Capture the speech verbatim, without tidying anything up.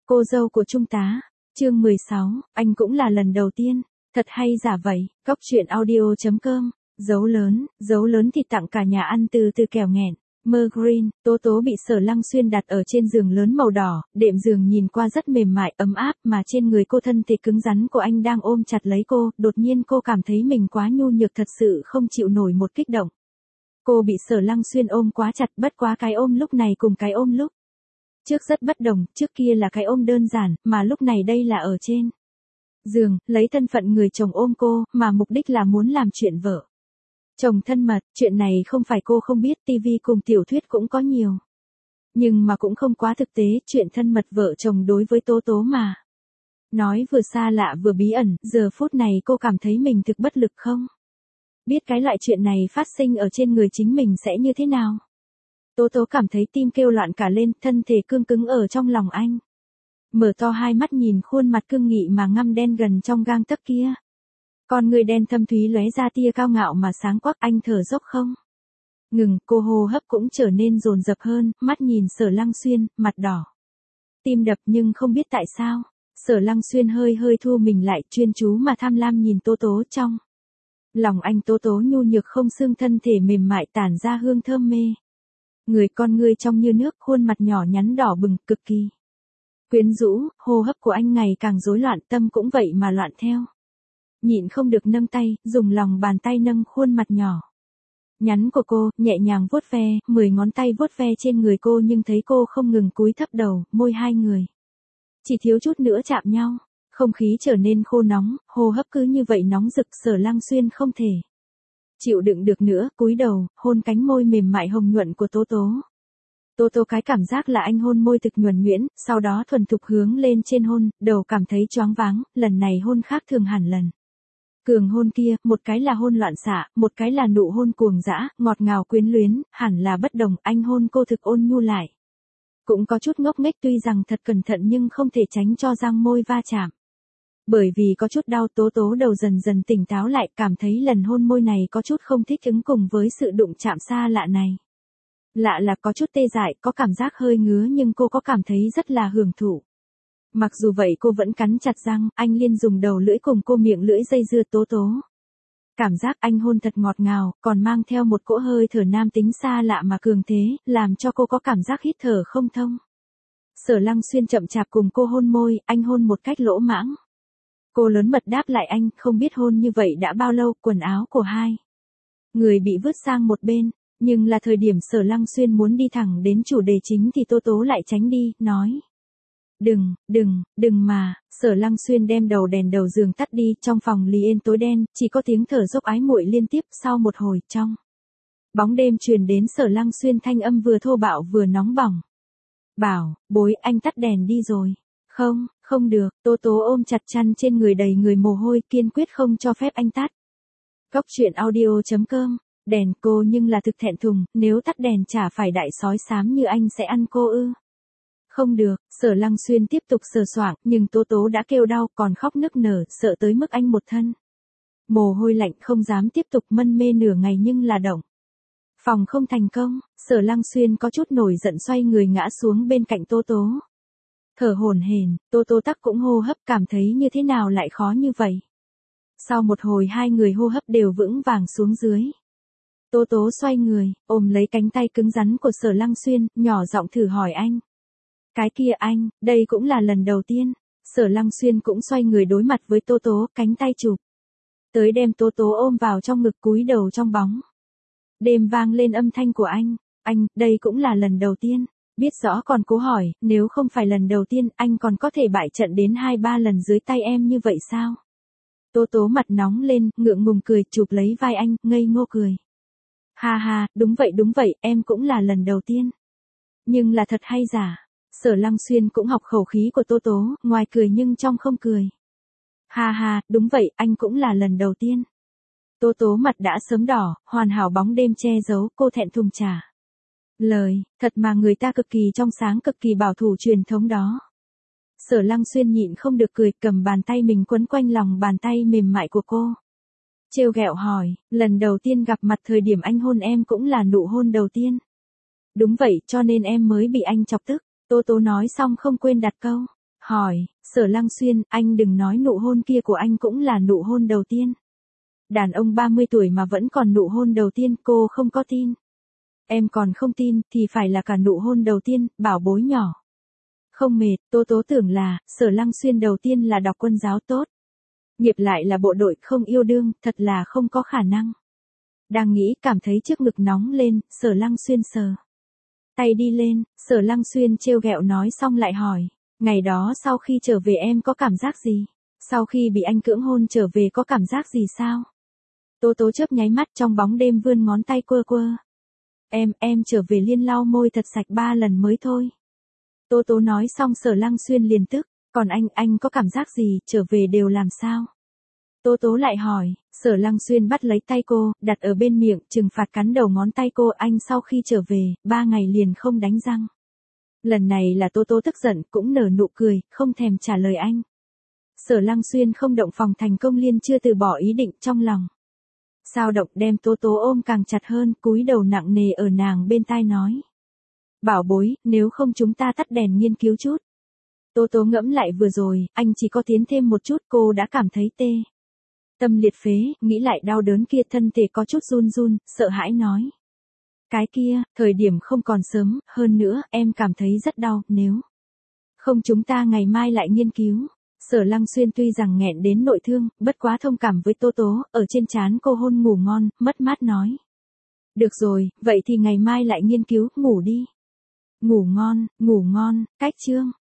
Cô dâu của Trung tá, chương mười sáu, anh cũng là lần đầu tiên, thật hay giả vậy, Cóc truyện audio chấm com, dấu lớn, dấu lớn thì tặng cả nhà ăn từ từ kèo nghẹn. Mơ Green, Tố Tố bị Sở Lăng Xuyên đặt ở trên giường lớn màu đỏ, đệm giường nhìn qua rất mềm mại, ấm áp, mà trên người cô thân thể cứng rắn của anh đang ôm chặt lấy cô, đột nhiên cô cảm thấy mình quá nhu nhược thật sự không chịu nổi một kích động. Cô bị Sở Lăng Xuyên ôm quá chặt, bất quá cái ôm lúc này cùng cái ôm lúc trước rất bất đồng, trước kia là cái ôm đơn giản, mà lúc này đây là ở trên giường, lấy thân phận người chồng ôm cô, mà mục đích là muốn làm chuyện vợ chồng thân mật. Chuyện này không phải cô không biết, tivi cùng tiểu thuyết cũng có nhiều. Nhưng mà cũng không quá thực tế, chuyện thân mật vợ chồng đối với Tố Tố mà nói vừa xa lạ vừa bí ẩn, giờ phút này cô cảm thấy mình thực bất lực không biết cái loại chuyện này phát sinh ở trên người chính mình sẽ như thế nào. Tố Tố cảm thấy tim kêu loạn cả lên, thân thể cương cứng ở trong lòng anh. Mở to hai mắt nhìn khuôn mặt cương nghị mà ngăm đen gần trong gang tấc kia. Con người đen thâm thúy lóe ra tia cao ngạo mà sáng quắc, anh thở dốc không ngừng, cô hô hấp cũng trở nên dồn dập hơn, mắt nhìn Sở Lăng Xuyên, mặt đỏ tim đập, nhưng không biết tại sao, Sở Lăng Xuyên hơi hơi thu mình lại, chuyên chú mà tham lam nhìn Tố Tố. Trong lòng anh Tố Tố nhu nhược không xương, thân thể mềm mại tản ra hương thơm mê người, con ngươi trong như nước, khuôn mặt nhỏ nhắn đỏ bừng, cực kỳ quyến rũ. Hô hấp của anh ngày càng rối loạn, tâm cũng vậy mà loạn theo. Nhịn không được nâng tay, dùng lòng bàn tay nâng khuôn mặt nhỏ nhắn của cô, nhẹ nhàng vuốt ve, mười ngón tay vuốt ve trên người cô, nhưng thấy cô không ngừng cúi thấp đầu, môi hai người chỉ thiếu chút nữa chạm nhau. Không khí trở nên khô nóng, hô hấp cứ như vậy nóng rực. Sở Lăng Xuyên không thể chịu đựng được nữa, cúi đầu, hôn cánh môi mềm mại hồng nhuận của Tố Tố. Tố Tố cái cảm giác là anh hôn môi thực nhuần nhuyễn, sau đó thuần thục hướng lên trên hôn, đầu cảm thấy choáng váng, lần này hôn khác thường hẳn lần cường hôn kia, một cái là hôn loạn xạ, một cái là nụ hôn cuồng dã, ngọt ngào quyến luyến, hẳn là bất đồng. Anh hôn cô thực ôn nhu lại, cũng có chút ngốc nghếch, tuy rằng thật cẩn thận nhưng không thể tránh cho răng môi va chạm. Bởi vì có chút đau, Tố Tố đầu dần dần tỉnh táo lại, cảm thấy lần hôn môi này có chút không thích ứng cùng với sự đụng chạm xa lạ này. Lạ là có chút tê dại, có cảm giác hơi ngứa, nhưng cô có cảm thấy rất là hưởng thụ. Mặc dù vậy cô vẫn cắn chặt răng, anh liên dùng đầu lưỡi cùng cô miệng lưỡi dây dưa Tố Tố. Cảm giác anh hôn thật ngọt ngào, còn mang theo một cỗ hơi thở nam tính xa lạ mà cường thế, làm cho cô có cảm giác hít thở không thông. Sở Lăng Xuyên chậm chạp cùng cô hôn môi, anh hôn một cách lỗ mãng. Cô lớn mật đáp lại anh, không biết hôn như vậy đã bao lâu. Quần áo của hai người bị vứt sang một bên, nhưng là thời điểm Sở Lăng Xuyên muốn đi thẳng đến chủ đề chính thì Tố Tố lại tránh đi, nói: Đừng, đừng, đừng mà. Sở Lăng Xuyên đem đầu đèn đầu giường tắt đi, trong phòng lì ên tối đen, chỉ có tiếng thở dốc ái muội liên tiếp. Sau một hồi, trong bóng đêm truyền đến Sở Lăng Xuyên thanh âm vừa thô bạo vừa nóng bỏng. Bảo bối, anh tắt đèn đi rồi. Không, không được. Tố Tố ôm chặt chăn trên người đầy người mồ hôi, kiên quyết không cho phép anh tắt. Cóc truyện audio chấm com, đèn cô nhưng là thực thẹn thùng, nếu tắt đèn chả phải đại sói xám như anh sẽ ăn cô ư. Không được. Sở Lăng Xuyên tiếp tục sờ soạng, nhưng Tố Tố đã kêu đau, còn khóc nức nở, sợ tới mức anh một thân mồ hôi lạnh, không dám tiếp tục, mân mê nửa ngày nhưng là động phòng không thành công. Sở Lăng Xuyên có chút nổi giận xoay người ngã xuống bên cạnh Tố Tố. Thở hổn hển, Tố Tố tắc cũng hô hấp, cảm thấy như thế nào lại khó như vậy. Sau một hồi hai người hô hấp đều vững vàng xuống dưới. Tố Tố xoay người, ôm lấy cánh tay cứng rắn của Sở Lăng Xuyên, nhỏ giọng thử hỏi anh. Cái kia anh, đây cũng là lần đầu tiên. Sở Lăng Xuyên cũng xoay người đối mặt với Tố Tố, cánh tay chụp tới đem Tố Tố ôm vào trong ngực, cúi đầu trong bóng đêm vang lên âm thanh của anh. Anh, đây cũng là lần đầu tiên. Biết rõ còn cố hỏi, nếu không phải lần đầu tiên, anh còn có thể bại trận đến hai ba lần dưới tay em như vậy sao? Tố Tố mặt nóng lên, ngượng ngùng cười, chụp lấy vai anh, ngây ngô cười. Ha ha, đúng vậy đúng vậy, em cũng là lần đầu tiên. Nhưng là thật hay giả? Sở Lăng Xuyên cũng học khẩu khí của Tố Tố, ngoài cười nhưng trong không cười. Ha ha, đúng vậy, anh cũng là lần đầu tiên. Tố Tố mặt đã sớm đỏ, hoàn hảo bóng đêm che giấu, cô thẹn thùng trả lời, thật mà người ta cực kỳ trong sáng, cực kỳ bảo thủ truyền thống đó. Sở Lăng Xuyên nhịn không được cười, cầm bàn tay mình quấn quanh lòng bàn tay mềm mại của cô. Trêu ghẹo hỏi, lần đầu tiên gặp mặt thời điểm anh hôn em cũng là nụ hôn đầu tiên. Đúng vậy, cho nên em mới bị anh chọc tức. Tố Tố nói xong không quên đặt câu Hỏi, Sở Lăng Xuyên, anh đừng nói nụ hôn kia của anh cũng là nụ hôn đầu tiên. Đàn ông ba mươi tuổi mà vẫn còn nụ hôn đầu tiên, cô không có tin. Em còn không tin, thì phải là cả nụ hôn đầu tiên, bảo bối nhỏ. Không mệt, Tố Tố tưởng là, Sở Lăng Xuyên đầu tiên là đọc quân giáo tốt. Nghiệp lại là bộ đội không yêu đương, thật là không có khả năng. Đang nghĩ cảm thấy trước ngực nóng lên, Sở Lăng Xuyên sờ tay đi lên, Sở Lăng Xuyên trêu ghẹo nói xong lại hỏi, ngày đó sau khi trở về em có cảm giác gì? Sau khi bị anh cưỡng hôn trở về có cảm giác gì sao? Tố Tố chớp nháy mắt trong bóng đêm vươn ngón tay quơ quơ. Em, em trở về liên lau môi thật sạch ba lần mới thôi. Tố Tố nói xong Sở Lăng Xuyên liền tức, còn anh, anh có cảm giác gì, trở về đều làm sao? Tố Tố lại hỏi, Sở Lăng Xuyên bắt lấy tay cô, đặt ở bên miệng, trừng phạt cắn đầu ngón tay cô, anh sau khi trở về, ba ngày liền không đánh răng. Lần này là Tố Tố tức giận, cũng nở nụ cười, không thèm trả lời anh. Sở Lăng Xuyên không động phòng thành công liên chưa từ bỏ ý định trong lòng. Sao động đem Tố Tố ôm càng chặt hơn, cúi đầu nặng nề ở nàng bên tai nói. Bảo bối, nếu không chúng ta tắt đèn nghiên cứu chút. Tố Tố ngẫm lại vừa rồi, anh chỉ có tiến thêm một chút cô đã cảm thấy tê. Tâm liệt phế, nghĩ lại đau đớn kia thân thể có chút run run, sợ hãi nói. Cái kia, thời điểm không còn sớm, hơn nữa, em cảm thấy rất đau, nếu không chúng ta ngày mai lại nghiên cứu. Sở Lăng Xuyên tuy rằng nghẹn đến nội thương, bất quá thông cảm với Tố Tố, ở trên trán cô hôn ngủ ngon, mất mát nói. Được rồi, vậy thì ngày mai lại nghiên cứu, ngủ đi. Ngủ ngon, ngủ ngon, cách chương.